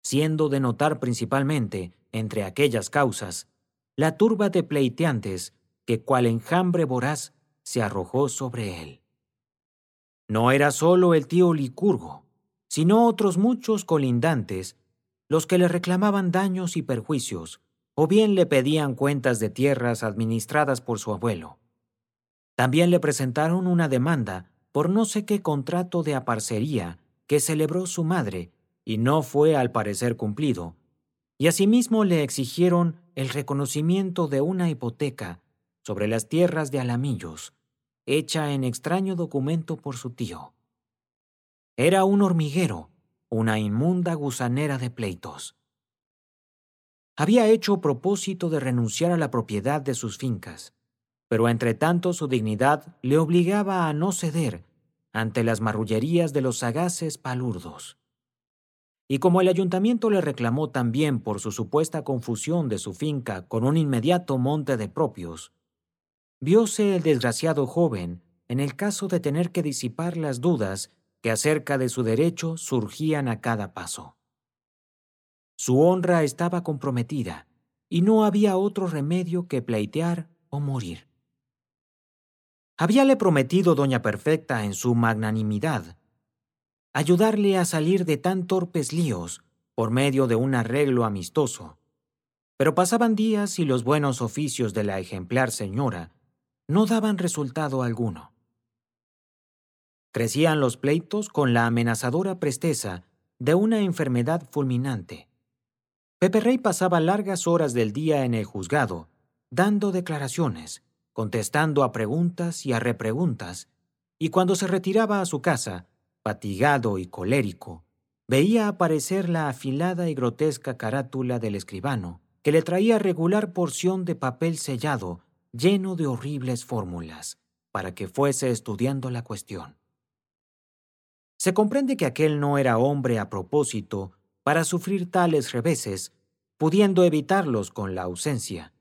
siendo de notar principalmente, entre aquellas causas, la turba de pleiteantes que cual enjambre voraz se arrojó sobre él. No era solo el tío Licurgo, sino otros muchos colindantes los que le reclamaban daños y perjuicios, o bien le pedían cuentas de tierras administradas por su abuelo. También le presentaron una demanda por no sé qué contrato de aparcería que celebró su madre y no fue al parecer cumplido, y asimismo le exigieron el reconocimiento de una hipoteca sobre las tierras de Alamillos, hecha en extraño documento por su tío. Era un hormiguero, una inmunda gusanera de pleitos. Había hecho propósito de renunciar a la propiedad de sus fincas, pero entretanto su dignidad le obligaba a no ceder ante las marrullerías de los sagaces palurdos. Y como el ayuntamiento le reclamó también por su supuesta confusión de su finca con un inmediato monte de propios, vióse el desgraciado joven en el caso de tener que disipar las dudas que acerca de su derecho surgían a cada paso. Su honra estaba comprometida y no había otro remedio que pleitear o morir. Habíale prometido doña Perfecta en su magnanimidad ayudarle a salir de tan torpes líos por medio de un arreglo amistoso, pero pasaban días y los buenos oficios de la ejemplar señora no daban resultado alguno. Crecían los pleitos con la amenazadora presteza de una enfermedad fulminante. Pepe Rey pasaba largas horas del día en el juzgado, dando declaraciones, contestando a preguntas y a repreguntas, y cuando se retiraba a su casa, fatigado y colérico, veía aparecer la afilada y grotesca carátula del escribano, que le traía regular porción de papel sellado lleno de horribles fórmulas, para que fuese estudiando la cuestión. Se comprende que aquel no era hombre a propósito para sufrir tales reveses, pudiendo evitarlos con la ausencia,